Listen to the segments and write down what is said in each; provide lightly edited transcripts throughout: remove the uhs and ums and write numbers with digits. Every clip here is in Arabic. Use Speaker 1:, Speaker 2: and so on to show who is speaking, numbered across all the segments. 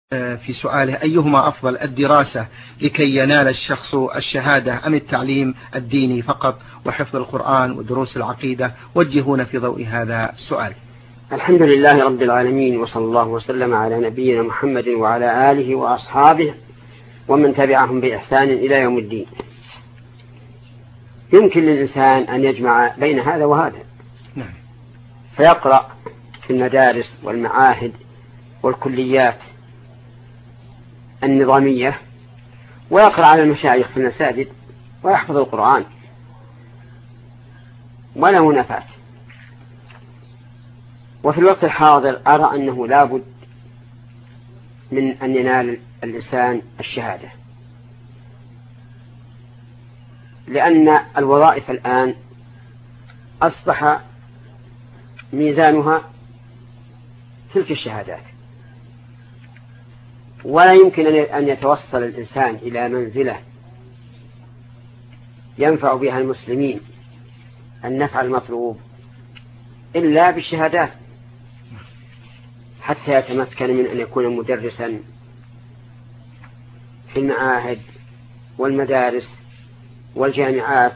Speaker 1: في سؤاله أيهما أفضل الدراسة لكي ينال الشخص الشهادة أم التعليم الديني فقط وحفظ القرآن ودروس العقيدة؟ وجهونا في ضوء هذا السؤال.
Speaker 2: الحمد لله رب العالمين، وصلى الله وسلم على نبينا محمد وعلى آله وأصحابه ومن تبعهم بإحسان إلى يوم الدين. يمكن للإنسان أن يجمع بين هذا وهذا، فيقرأ في المدارس والمعاهد والكليات النظامية، ويقرأ على المشايخ في المساجد ويحفظ القرآن وله نفات. وفي الوقت الحاضر أرى أنه لا بد من أن ينال الإنسان الشهادة، لأن الوظائف الآن أصبح ميزانها تلك الشهادات، ولا يمكن أن يتوصل الإنسان إلى منزلة ينفع بها المسلمين النفع المطلوب إلا بالشهادات، حتى يتمكن من أن يكون مدرسا في المعاهد والمدارس والجامعات،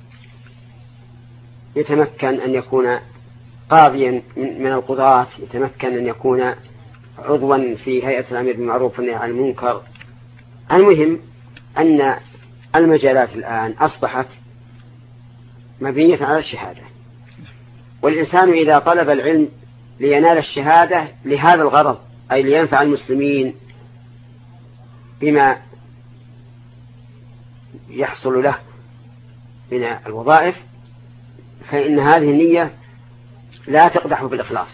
Speaker 2: يتمكن أن يكون قاضيا من القضاة، يتمكن أن يكون عضوا في هيئة الأمر بالمعروف والنهي عن المنكر. المهم أن المجالات الآن أصبحت مبنية على الشهادة، والإنسان إذا طلب العلم لينال الشهادة لهذا الغرض، أي لينفع المسلمين بما يحصل له من الوظائف، فإن هذه النية لا تقدح بالإخلاص،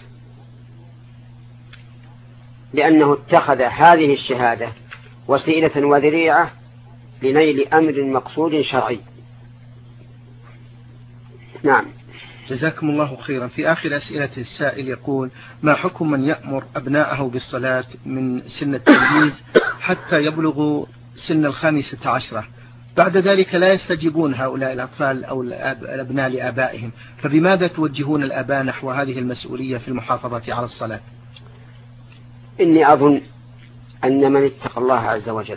Speaker 2: لأنه اتخذ هذه الشهادة وسيلة وذريعة لنيل أمر مقصود شرعي. نعم.
Speaker 1: جزاكم الله خيرا. في آخر أسئلة السائل يقول: ما حكم من يأمر أبناءه بالصلاة من سن التمييز حتى يبلغوا سن 15، بعد ذلك لا يستجيبون هؤلاء الأطفال أو الأبناء لآبائهم، فبماذا توجهون الآباء نحو هذه المسؤولية في المحافظة على الصلاة؟
Speaker 2: إني أظن أن من اتقى الله عز وجل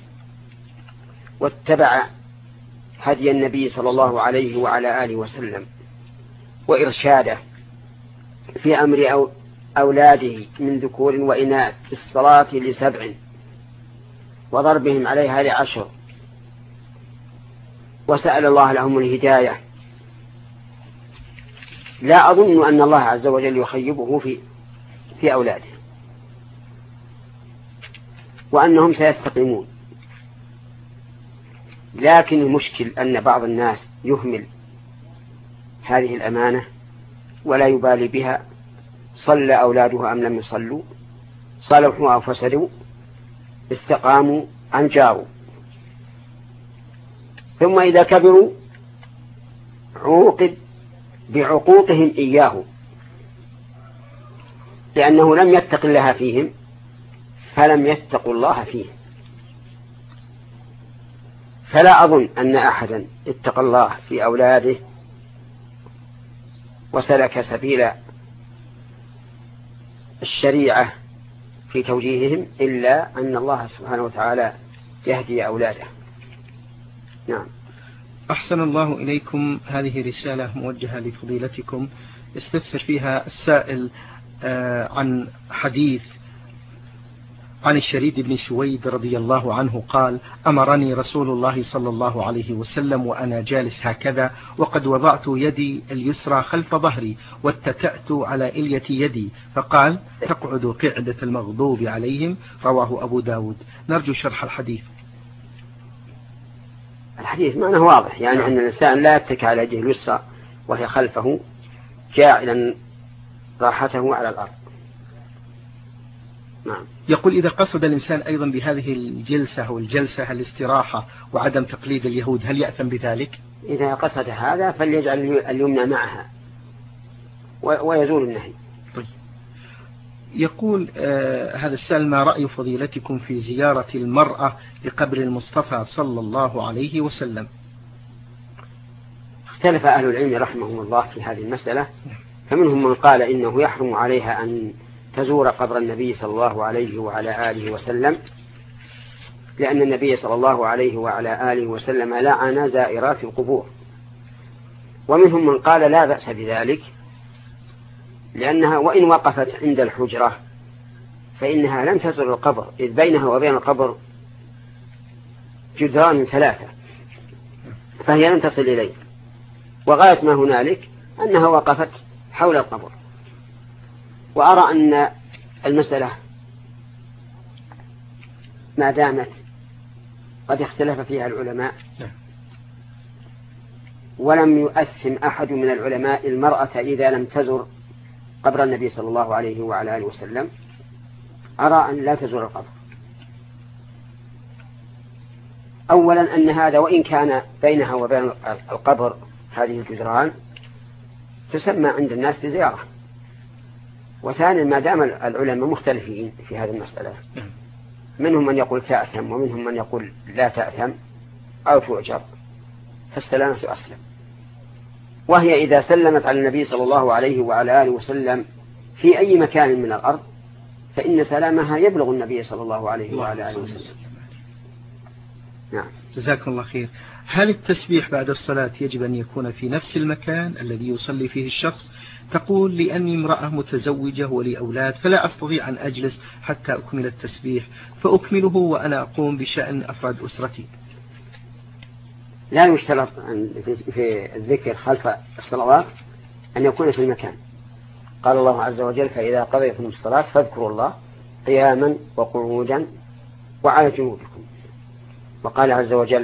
Speaker 2: واتبع هدي النبي صلى الله عليه وعلى آله وسلم وإرشاده في أمر أولاده من ذكور وإناث بالصلاة ل7 وضربهم عليها ل10 وسأل الله لهم الهداية، لا أظن أن الله عز وجل يخيبه في أولاده، وأنهم سيستقيمون. لكن المشكل أن بعض الناس يهمل هذه الأمانة ولا يبالي بها، صلى أولاده أم لم يصلوا، صلحوا أو فسدوا، استقاموا أم جاروا، ثم إذا كبروا عوقب بعقوقهم إياه، لأنه لم يتق الله فيهم فلم يتقوا الله فيه. فلا أظن أن أحدا اتقى الله في أولاده وسلك سبيل الشريعة في توجيههم إلا أن الله سبحانه وتعالى يهدي أولاده. نعم.
Speaker 1: أحسن الله إليكم. هذه رسالة موجهة لفضيلتكم يستفسر فيها السائل عن حديث عن الشريد بن سويد رضي الله عنه قال: أمرني رسول الله صلى الله عليه وسلم وأنا جالس هكذا وقد وضعت يدي اليسرى خلف ظهري واتكأت على إلية يدي، فقال: تقعد قعدة المغضوب عليهم. رواه أبو داود. نرجو شرح الحديث.
Speaker 2: الحديث معناه واضح، يعني أن الإنسان لا يتكى على يده اليسرى وهي خلفه جاعلا راحته على الأرض. نعم.
Speaker 1: يقول: إذا قصد الإنسان أيضا بهذه الجلسة أو الجلسة الاستراحة وعدم تقليد اليهود، هل يأثم بذلك؟
Speaker 2: إذا قصد هذا فليجعل اليمنى معها ويزول النهي.
Speaker 1: طيب. يقول هذا السائل: ما رأي فضيلتكم في زيارة المرأة لقبر المصطفى صلى الله عليه وسلم؟
Speaker 2: اختلف أهل العلم رحمهم الله في هذه المسألة، فمنهم من قال إنه يحرم عليها أن تزور قبر النبي صلى الله عليه وعلى آله وسلم، لأن النبي صلى الله عليه وعلى آله وسلم لعن زائرات القبور. ومنهم من قال لا بأس بذلك، لأنها وإن وقفت عند الحجرة فإنها لم تزر القبر، إذ بينها وبين القبر جدران 3، فهي لم تصل إليه، وغاية ما هنالك أنها وقفت حول القبر. وأرى أن المسألة ما دامت قد اختلف فيها العلماء ولم يؤثم أحد من العلماء المرأة إذا لم تزر قبر النبي صلى الله عليه وعلى آله وسلم، أرى أن لا تزور القبر. أولا أن هذا وإن كان بينها وبين القبر هذه الجدران تسمى عند الناس زيارة. وثانيا ما دام العلماء مختلفين في هذه المسألة، منهم من يقول تأثم ومنهم من يقول لا تأثم أو تؤجر، فالسلامة أسلم. وهي إذا سلمت على النبي صلى الله عليه وعلى آله وسلم في أي مكان من الأرض فإن سلامها يبلغ النبي صلى الله عليه وعلى آله وسلم. نعم.
Speaker 1: جزاكم الله خير. هل التسبيح بعد الصلاة يجب أن يكون في نفس المكان الذي يصلي فيه الشخص؟ تقول لأني امرأة متزوجة ولي أولاد فلا أستطيع أن أجلس حتى أكمل التسبيح، فأكمله وأنا أقوم بشأن أفراد أسرتي.
Speaker 2: لا يشترط في الذكر خلف الصلوات أن يكون في المكان. قال الله عز وجل: فإذا قضيتم الصلاة فاذكروا الله قياما وقعودا وعلى جنوبكم. وقال عز وجل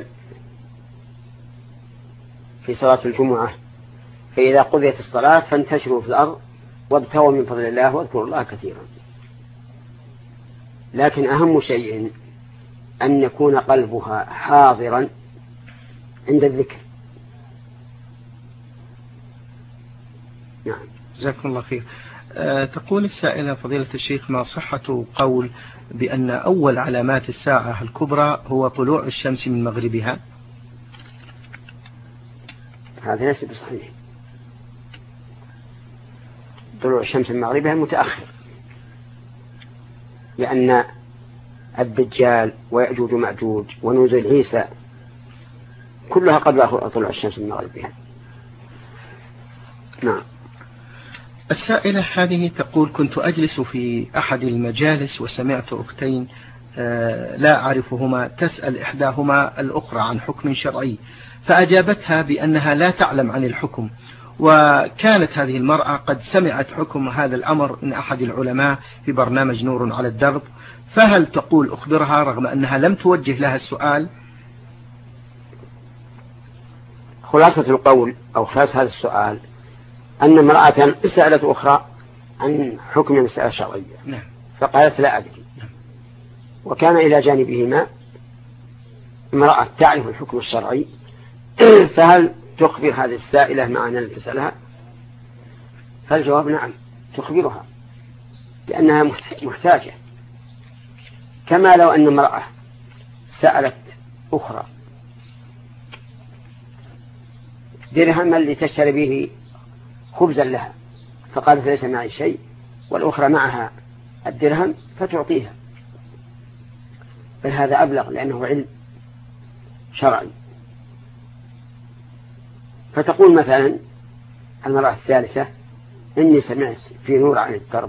Speaker 2: في صلاة الجمعة: فإذا قضيت الصلاة فانتشروا في الأرض وابتغوا من فضل الله واذكروا الله كثيرا. لكن أهم شيء أن يكون قلبها حاضرا عند الذكر. نعم.
Speaker 1: جزاكم الله خير. تقول السائلة: فضيلة الشيخ، ما صحة قول بأن أول علامات الساعة الكبرى هو طلوع الشمس من مغربها؟
Speaker 2: هذا ليس بصحيح. طلوع الشمس من مغربها متأخر، لأن الدجال ويأجوج ومأجوج ونزول عيسى كلها قبل طلوع الشمس من مغربها. نعم.
Speaker 1: السائلة هذه تقول: كنت أجلس في أحد المجالس وسمعت أختين لا أعرفهما تسأل إحداهما الأخرى عن حكم شرعي، فأجابتها بأنها لا تعلم عن الحكم، وكانت هذه المرأة قد سمعت حكم هذا الأمر من أحد العلماء في برنامج نور على الدرب، فهل تقول أخبرها رغم أنها لم توجه لها السؤال؟
Speaker 2: خلاصة القول أو خلاصة هذا السؤال أن امرأة سألت أخرى عن حكم مسألة شرعية فقالت لا أدري، وكان إلى جانبهما امرأة تعرف الحكم الشرعي، فهل تخبر هذه السائلة مع أن تسألها؟ فالجواب نعم، تخبرها لأنها محتاجة. كما لو أن امرأة سألت أخرى درهما لتشتري به خبزا لها فقالت ليس معي شيء، والأخرى معها الدرهم فتعطيها، فهذا أبلغ لأنه علم شرعي. فتقول مثلا المرأة الثالثة: إني سمعت في نور عن الدرب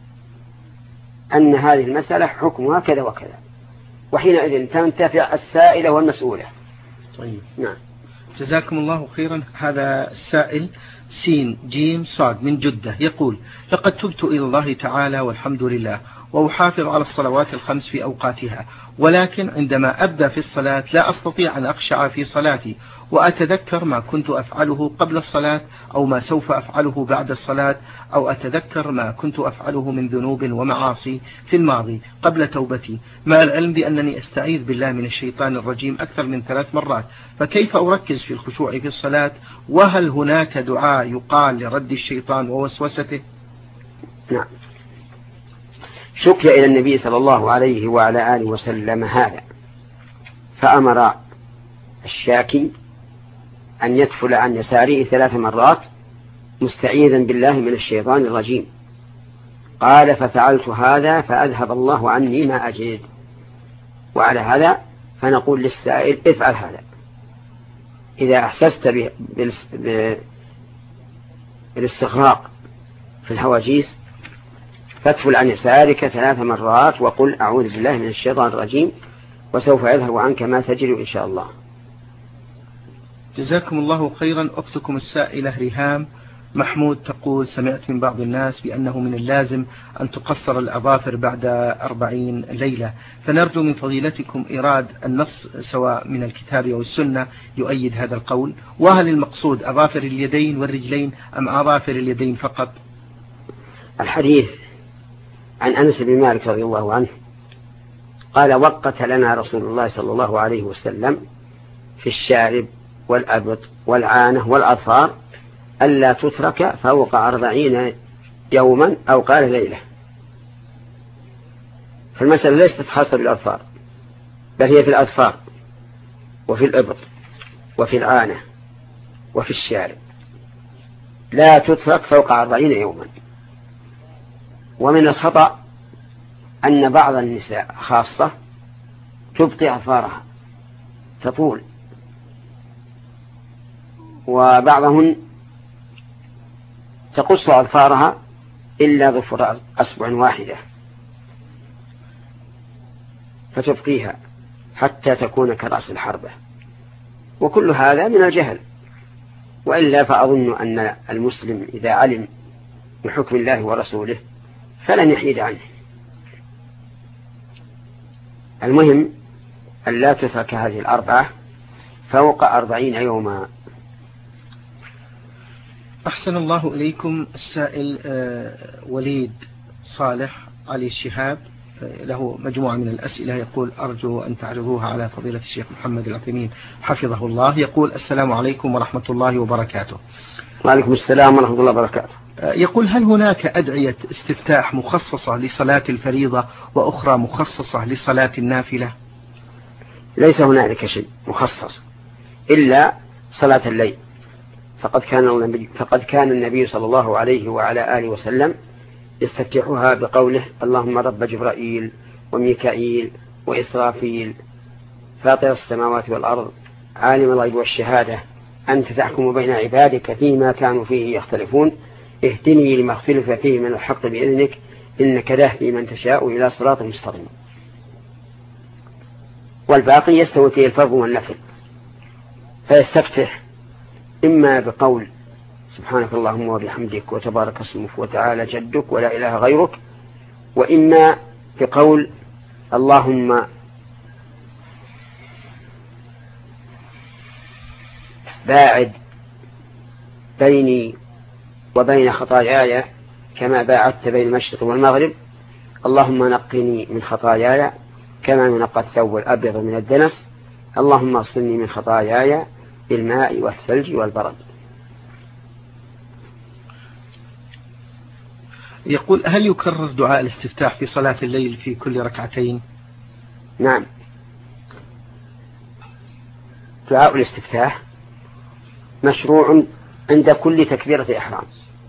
Speaker 2: أن هذه المسألة حكمها كذا وكذا، وحينئذ تنتفع السائلة والمسؤولة.
Speaker 1: طيب.
Speaker 2: نعم.
Speaker 1: جزاكم الله خيرا. هذا السائل سين جيم صاد من جدة يقول: لقد تبت إلى الله تعالى والحمد لله، وأحافظ على الصلوات الخمس في أوقاتها، ولكن عندما أبدأ في الصلاة لا أستطيع أن أخشع في صلاتي، وأتذكر ما كنت أفعله قبل الصلاة أو ما سوف أفعله بعد الصلاة، أو أتذكر ما كنت أفعله من ذنوب ومعاصي في الماضي قبل توبتي، مع العلم بأنني أستعيذ بالله من الشيطان الرجيم أكثر من 3 مرات، فكيف أركز في الخشوع في الصلاة؟ وهل هناك دعاء يقال لرد الشيطان ووسوسته؟
Speaker 2: نعم. شكي إلى النبي صلى الله عليه وعلى آله وسلم هذا، فأمر الشاكي أن يدفل عن يساره 3 مرات مستعيذا بالله من الشيطان الرجيم، قال ففعلت هذا فأذهب الله عني ما أجد. وعلى هذا فنقول للسائل افعل هذا. إذا أحسست بالاستغراق في الهواجيس فاتفل عن يسارك 3 مرات وقل أعوذ بالله من الشيطان الرجيم وسوف يذهب عنك ما تجد إن شاء الله.
Speaker 1: جزاكم الله خيرا. أختكم السائلة ريهام محمود تقول سمعت من بعض الناس بأنه من اللازم أن تقصر الأظافر بعد 40 ليلة، فنرجو من فضيلتكم إيراد النص سواء من الكتاب أو السنة يؤيد هذا القول، وهل المقصود أظافر اليدين والرجلين أم أظافر اليدين فقط؟
Speaker 2: الحديث عن أنس بن مالك رضي الله عنه قال وقت لنا رسول الله صلى الله عليه وسلم في الشارب والأبط والعانة والأظفار ألا تترك فوق 40 يوما أو قال ليلة. فالمسألة ليست خاصة بالأظفار، بل هي في الأظفار وفي الإبط وفي العانة وفي الشارب، لا تترك فوق 40 يوما. ومن الخطأ أن بعض النساء خاصة تبقي أظفارها تطول، وبعضهن تقص أظفارها إلا ظفر أصبع واحدة فتبقيها حتى تكون كرأس الحربة، وكل هذا من الجهل. وإلا فأظن أن المسلم إذا علم بحكم الله ورسوله فلن يحيد عنه. المهم أن لا تترك هذه 4 فوق 40 يوما.
Speaker 1: أحسن الله إليكم. السائل وليد صالح علي الشهاب له مجموعة من الأسئلة، يقول أرجو أن تعرضوها على فضيلة الشيخ محمد العثيمين حفظه الله. يقول السلام عليكم ورحمة الله وبركاته.
Speaker 2: وعليكم السلام ورحمة الله وبركاته.
Speaker 1: يقول هل هناك أدعية استفتاح مخصصة لصلاة الفريضة وأخرى مخصصة لصلاة النافلة؟
Speaker 2: ليس هنالك شيء مخصص إلا صلاة الليل، فقد كان النبي صلى الله عليه وعلى آله وسلم يستفتحها بقوله اللهم رب جبرائيل وميكائيل وإسرافيل فاطر السماوات والأرض عالم الغيب والشهادة أنت تحكم بين عبادك فيما كانوا فيه يختلفون اهدني لما اختلف فيه من الحق بإذنك إنك تهدي من تشاء إلى صراط مستقيم. والباقي يستوي فيه الفرض والنفل، فيستفتح إما بقول سبحانك اللهم وبحمدك وتبارك اسمك وتعالى جدك ولا إله غيرك، وإما بقول اللهم باعد بيني وبين خطاياي كما باعدت بين المشرق والمغرب، اللهم نقني من خطاياي كما ينقى الثوب الأبيض من الدنس، اللهم اغسلني من خطاياي بالماء والثلج والبرد.
Speaker 1: يقول هل يكرر دعاء الاستفتاح في صلاة الليل في كل ركعتين؟
Speaker 2: نعم، دعاء الاستفتاح مشروع عند كل تكبيرة إحرام،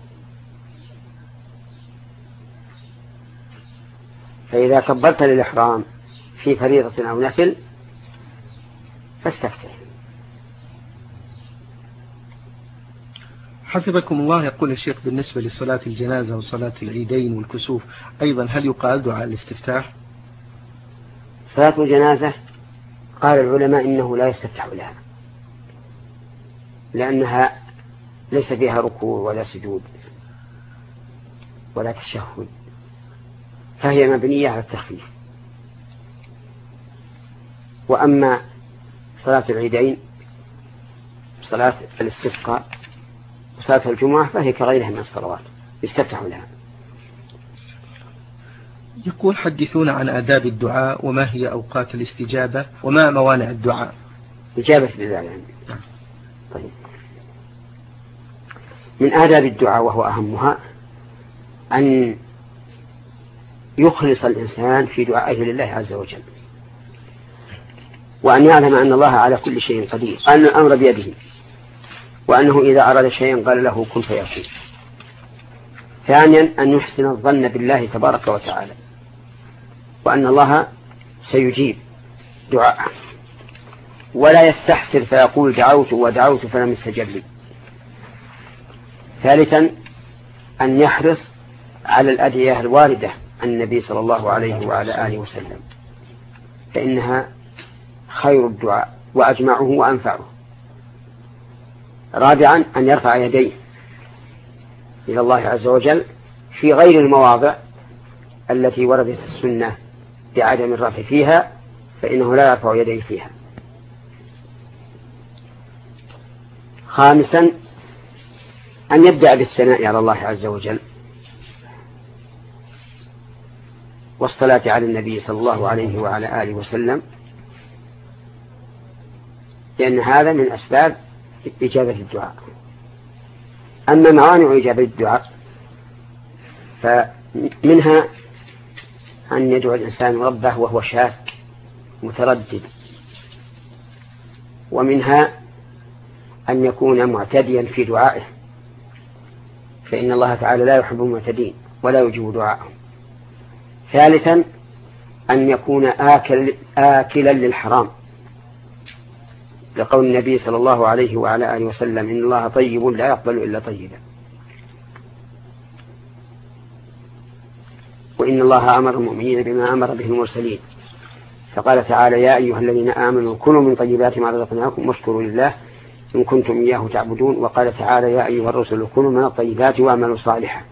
Speaker 2: فإذا كبرت للإحرام في فريضة أو نفل فاستفتح.
Speaker 1: حفظكم الله. يقول الشيخ بالنسبة لصلاة الجنازة وصلاة العيدين والكسوف أيضا هل يقال دعاء الاستفتاح؟
Speaker 2: صلاة الجنازة قال العلماء إنه لا يستفتح لها، لأنها ليس فيها ركوع ولا سجود ولا تشهد، فهي مبنية على التخفيف. وأما صلاة العيدين صلاة الاستسقاء وصلاة الجمعة فهي كغيرها من الصلوات يستفتح لها.
Speaker 1: يقول حدثونا عن آداب الدعاء وما هي أوقات الاستجابة وما موانع الدعاء.
Speaker 2: إجابة لله يعني. طيب، من آداب الدعاء وهو أهمها أن يخلص الإنسان في دعائه لله عز وجل، وأن يعلم أن الله على كل شيء قدير، أن الأمر بيده، وأنه إذا أراد شيئا قال له كن فيكون. ثانيا أن يحسن الظن بالله تبارك وتعالى وأن الله سيجيب دعاءه، ولا يستحسر فيقول دعوت ودعوت فلم يستجب لي. ثالثا أن يحرص على الأدعية الواردة عن النبي صلى الله عليه وعلى آله وسلم، فإنها خير الدعاء وأجمعه وأنفعه. رابعا أن يرفع يديه إلى الله عز وجل في غير المواضع التي وردت السنة بعدم الرفع فيها، فإنه لا يرفع يديه فيها. خامسا أن يبدأ بالثناء على الله عز وجل والصلاة على النبي صلى الله عليه وعلى آله وسلم، لأن هذا من أسباب إجابة الدعاء. أما موانع إجابة الدعاء فمنها أن يدعو الإنسان ربه وهو شاك متردد، ومنها أن يكون معتديا في دعائه، فإن الله تعالى لا يحب المعتدين ولا يجيب دعاءهم. ثالثا أن يكون آكلا للحرام، لقول النبي صلى الله عليه وعلى آله وسلم إن الله طيب لا يقبل إلا طيبا. وإن الله أمر المؤمنين بما أمر به المرسلين، فقال تعالى يا أيها الذين آمنوا كلوا من طيبات ما رزقناكم واشكروا لله إن كنتم إياه تعبدون. وقال تعالى يا أيها الرسل كلوا من الطيبات واعملوا صالحا.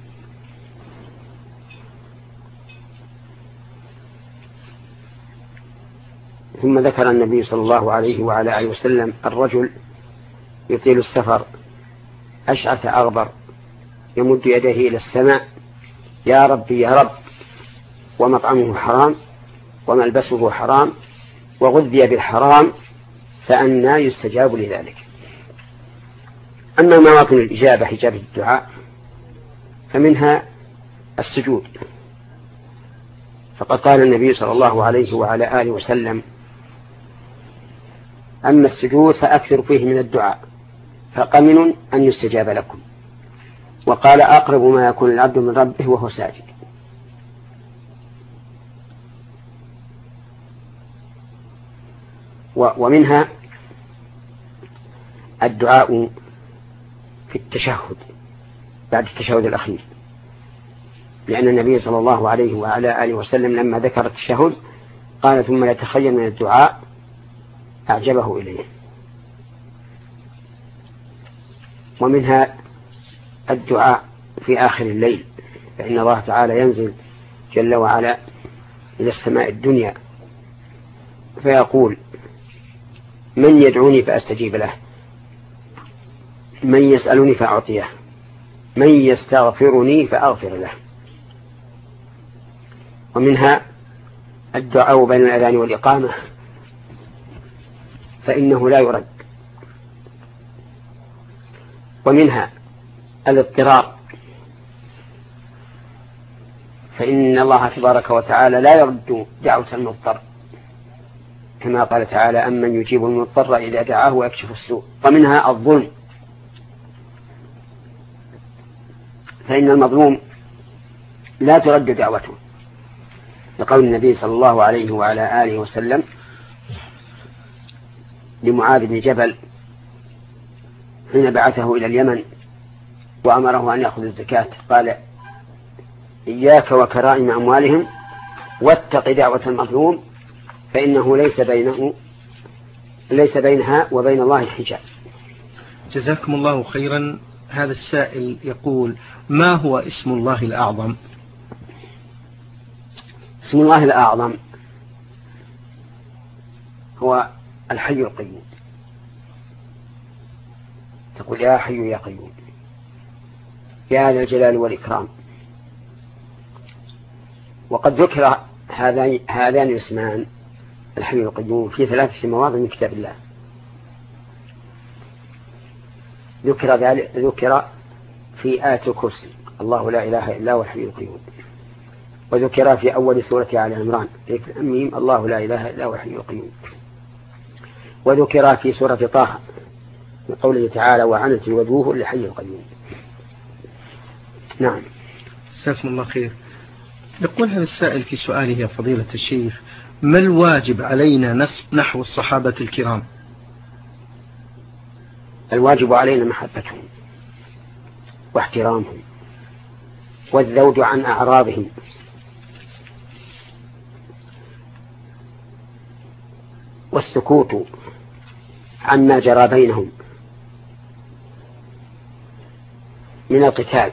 Speaker 2: ثم ذكر النبي صلى الله عليه وعلى آله وسلم الرجل يطيل السفر أشعث أغبر يمد يديه إلى السماء يا ربي يا رب، ومطعمه حرام وملبسه حرام وغذي بالحرام، فأنى يستجاب لذلك. أما مواطن الإجابة إجابة الدعاء فمنها السجود، فقد قال النبي صلى الله عليه وعلى آله وسلم أما السجود فأكثر فيه من الدعاء فقمن أن يستجاب لكم. وقال أقرب ما يكون العبد من ربه وهو ساجد. ومنها الدعاء في التشهد بعد التشهد الأخير، لأن النبي صلى الله عليه وعلى آله وسلم لما ذكر التشهد قال ثم يتخيل من الدعاء أعجبه إليه. ومنها الدعاء في آخر الليل، فإن الله تعالى ينزل جل وعلا إلى السماء الدنيا فيقول من يدعوني فأستجيب له، من يسألني فأعطيه، من يستغفرني فأغفر له. ومنها الدعاء بين الأذان والإقامة فإنه لا يرد. ومنها الاضطرار، فإن الله تبارك وتعالى لا يرد دعوة المضطر، كما قال تعالى أمن يجيب المضطر إذا دعاه ويكشف السوء. ومنها الظلم، فإن المظلوم لا ترد دعوته، لقول النبي صلى الله عليه وعلى آله وسلم لمعاذ بن جبل حين بعثه إلى اليمن وأمره أن يأخذ الزكاة قال إياك وكرائم أموالهم واتق دعوة المظلوم فإنه ليس بينها وبين الله حجاب.
Speaker 1: جزاكم الله خيرا. هذا السائل يقول ما هو اسم الله الأعظم؟
Speaker 2: اسم الله الأعظم هو الحي القيوم، تقول يا حي يا قيوم يا ذا الجلال والإكرام. وقد ذكر هذان الاسمان الحي القيوم في 3 مواضع من كتاب الله. ذكر في آية الكرسي الله لا إله إلا هو الحي القيوم، وذكر في أول سورة آل عمران الله لا إله إلا هو الحي القيوم، وذكر في سورة طه بقوله تعالى وعنت الوجوه للحي القيوم. نعم.
Speaker 1: جزاكم الله خير. يقول هذا السائل في سؤاله يا فضيلة الشيخ: ما الواجب علينا نحو الصحابة الكرام؟
Speaker 2: الواجب علينا محبتهم واحترامهم والذود عن أعراضهم والسكوت عما جرى بينهم من القتال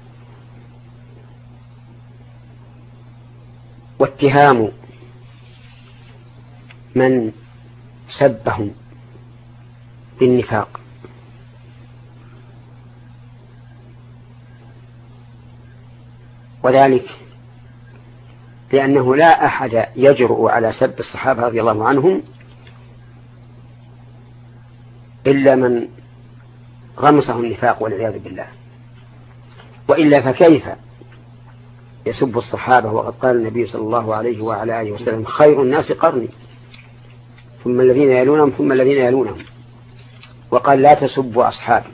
Speaker 2: واتهام من سبهم بالنفاق. وذلك لأنه لا أحد يجرؤ على سب الصحابة رضي الله عنهم إلا من غمسه النفاق والعياذ بالله، وإلا فكيف يسب الصحابة وقد قال النبي صلى الله عليه وعلى آله وسلم: خير الناس قرني ثم الذين يلونهم ثم الذين يلونهم، وقال: لا تسبوا أصحابي.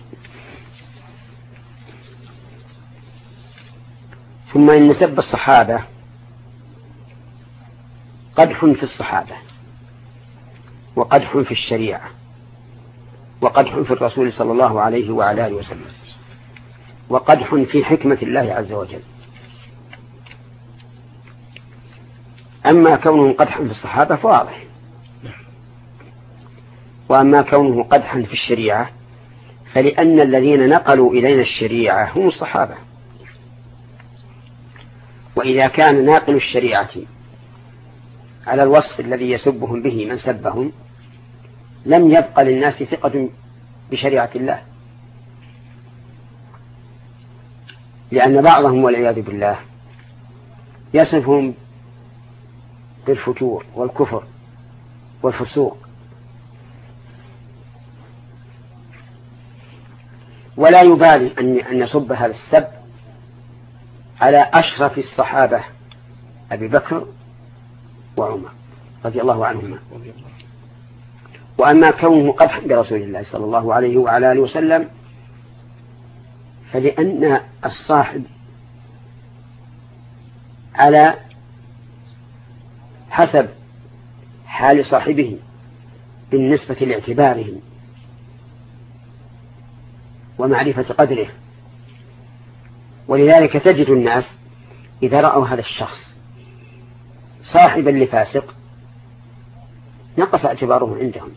Speaker 2: ثم إن سب الصحابة قدح في الصحابة وقدح في الشريعة وقدح في الرسول صلى الله عليه وعلى آله وسلم وقدح في حكمة الله عز وجل. أما كونه قدحا في الصحابة فواضح، وأما كونه قدحا في الشريعة فلأن الذين نقلوا إلينا الشريعة هم الصحابة، وإذا كان ناقل الشريعة على الوصف الذي يسبهم به من سبهم لم يبقى للناس ثقة بشريعة الله، لأن بعضهم والعياذ بالله يصفهم بالفتور والكفر والفسوق، ولا يبالي أن يصب هذا السب على أشرف الصحابة أبي بكر وعمر رضي الله عنهما. وأما كونه قدحا برسول الله صلى الله عليه وعلى آله وسلم فلأن الصاحب على حسب حال صاحبه بالنسبة لاعتباره ومعرفة قدره، ولذلك تجد الناس إذا رأوا هذا الشخص صاحبا لفاسق نقص اعتباره عندهم.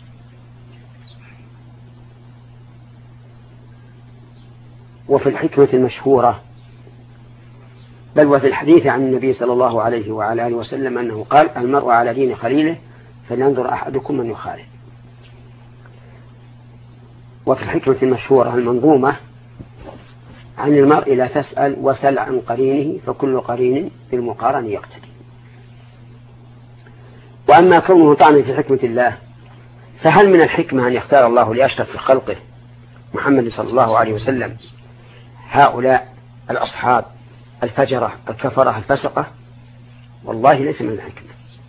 Speaker 2: وفي الحكمة المشهورة بل وفي الحديث عن النبي صلى الله عليه وعلى آله وسلم أنه قال: المرء على دين خليله فلينظر أحدكم من يخالف. وفي الحكمة المشهورة المنظومة عن المرء لا تسأل وسل عن قرينه فكل قرين بالمقارن يقتدي. وأما كونه طعنا في حكمة الله فهل من الحكمة أن يختار الله لأشرف خلقه محمد صلى الله عليه وسلم هؤلاء الأصحاب الفجرة الكفرة الفسقة؟ والله ليس من الحكمة.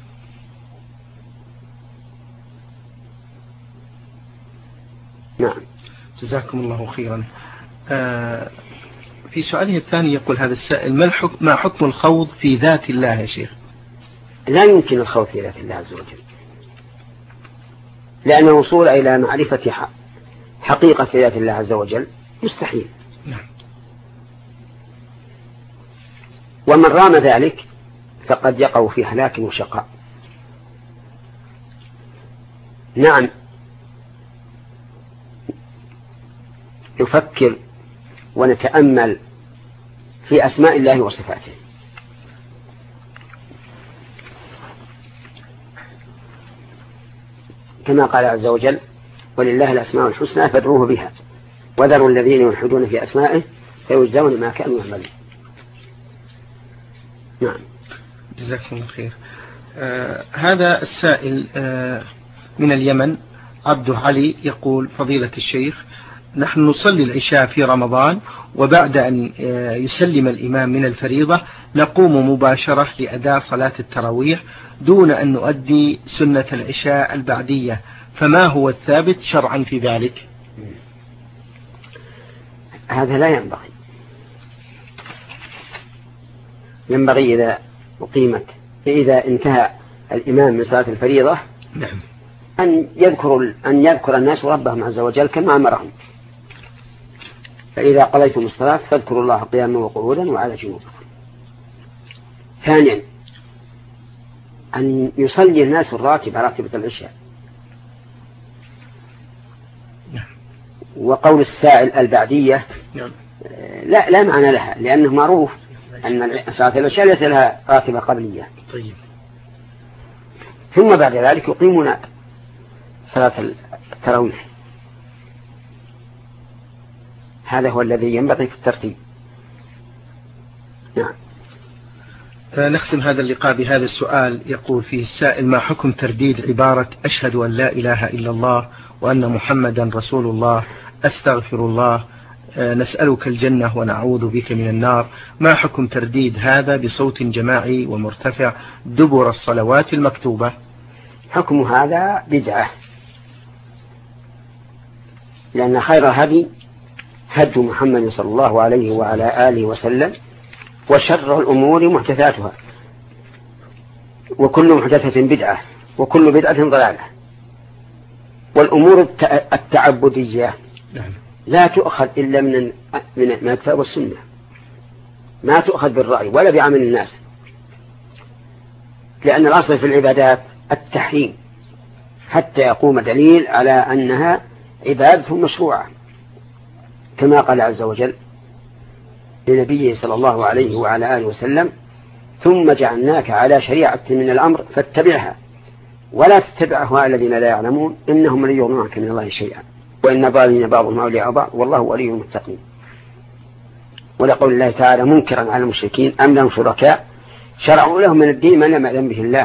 Speaker 2: نعم.
Speaker 1: جزاكم الله خيرا. في سؤاله الثاني يقول هذا السائل: ما حكم الخوض في ذات الله يا شيخ؟
Speaker 2: لا يمكن الخوض في ذات الله عز وجل، لأن الوصول إلى معرفة حقيقة ذات الله عز وجل مستحيل.
Speaker 1: نعم.
Speaker 2: ومن رام ذلك فقد يقع في هلاك وشقاء. نعم، نفكر ونتأمل في أسماء الله وصفاته، كما قال عز وجل: ولله الأسماء الحسنى فادعوه بها وذروا الذين يلحدون في أسمائه سيجزون ما كانوا يعملون. نعم.
Speaker 1: جزاكم الله خير. هذا السائل من اليمن عبد علي يقول: فضيلة الشيخ، نحن نصلي العشاء في رمضان، وبعد أن يسلم الإمام من الفريضة نقوم مباشرة لأداء صلاة التراويح دون أن نؤدي سنة العشاء البعدية، فما هو الثابت شرعا في ذلك؟
Speaker 2: هذا لا ينبغي، ينبغي إذا انتهى الإمام من صلاة الفريضة أن يذكر الناس ربهم عز وجل كما أمرهم. فإذا قضيتم الصلاة فاذكروا الله قياما وقعودا وعلى جنوبكم. ثانيا أن يصلي الناس الراتبة راتبة العشاء. وقول السائل البعدية لا معنى لها، لأنه معروف أن صلاة العشاء ليس لها راتبة قبلية. ثم بعد ذلك يقيمون صلاة التراويح. هذا هو الذي ينبغي في الترتيب. نعم.
Speaker 1: نختم هذا اللقاء بهذا السؤال، يقول فيه السائل: ما حكم ترديد عبارة أشهد أن لا إله إلا الله وأن محمدا رسول الله أستغفر الله نسألك الجنة ونعوذ بك من النار؟ ما حكم ترديد هذا بصوت جماعي ومرتفع دبر الصلوات المكتوبة؟
Speaker 2: حكم هذا بدعة، لأن خير هدي هدي محمد صلى الله عليه وعلى آله وسلم، وشر الأمور محدثاتها، وكل محدثة بدعة، وكل بدعة ضلالة. والأمور التعبدية لا تؤخذ إلا من الكتاب والسنة، ما تؤخذ بالرأي ولا بعمل الناس، لأن الأصل في العبادات التحريم حتى يقوم دليل على أنها عبادة مشروعة، كما قال عز وجل لنبيه صلى الله عليه وعلى آله وسلم: ثم جعلناك على شريعة من الأمر فاتبعها ولا تتبع أهواء الذين لا يعلمون إنهم لن يغنوا عنك من الله شيئا وإن الظالمين بعضهم أولياء بعض والله ولي المتقين. ولقول الله تعالى منكرا على المشركين: أم لهم شركاء شرعوا لهم من الدين ما لم يأذن به الله.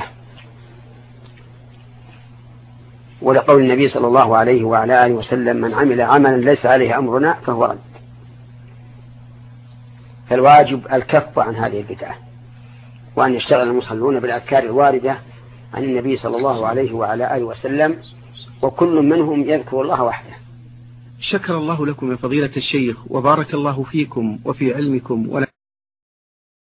Speaker 2: ولقول النبي صلى الله عليه وعلى آله وسلم: من عمل عملا ليس عليه أمرنا فهو رد. فالواجب الكف عن هذه البدعة، وأن يشتغل المصلون بالأذكار الواردة عن النبي صلى الله عليه وعلى آله وسلم، وكل منهم يذكر الله وحده.
Speaker 1: شكر الله لكم يا فضيلة الشيخ، وبارك الله فيكم وفي علمكم.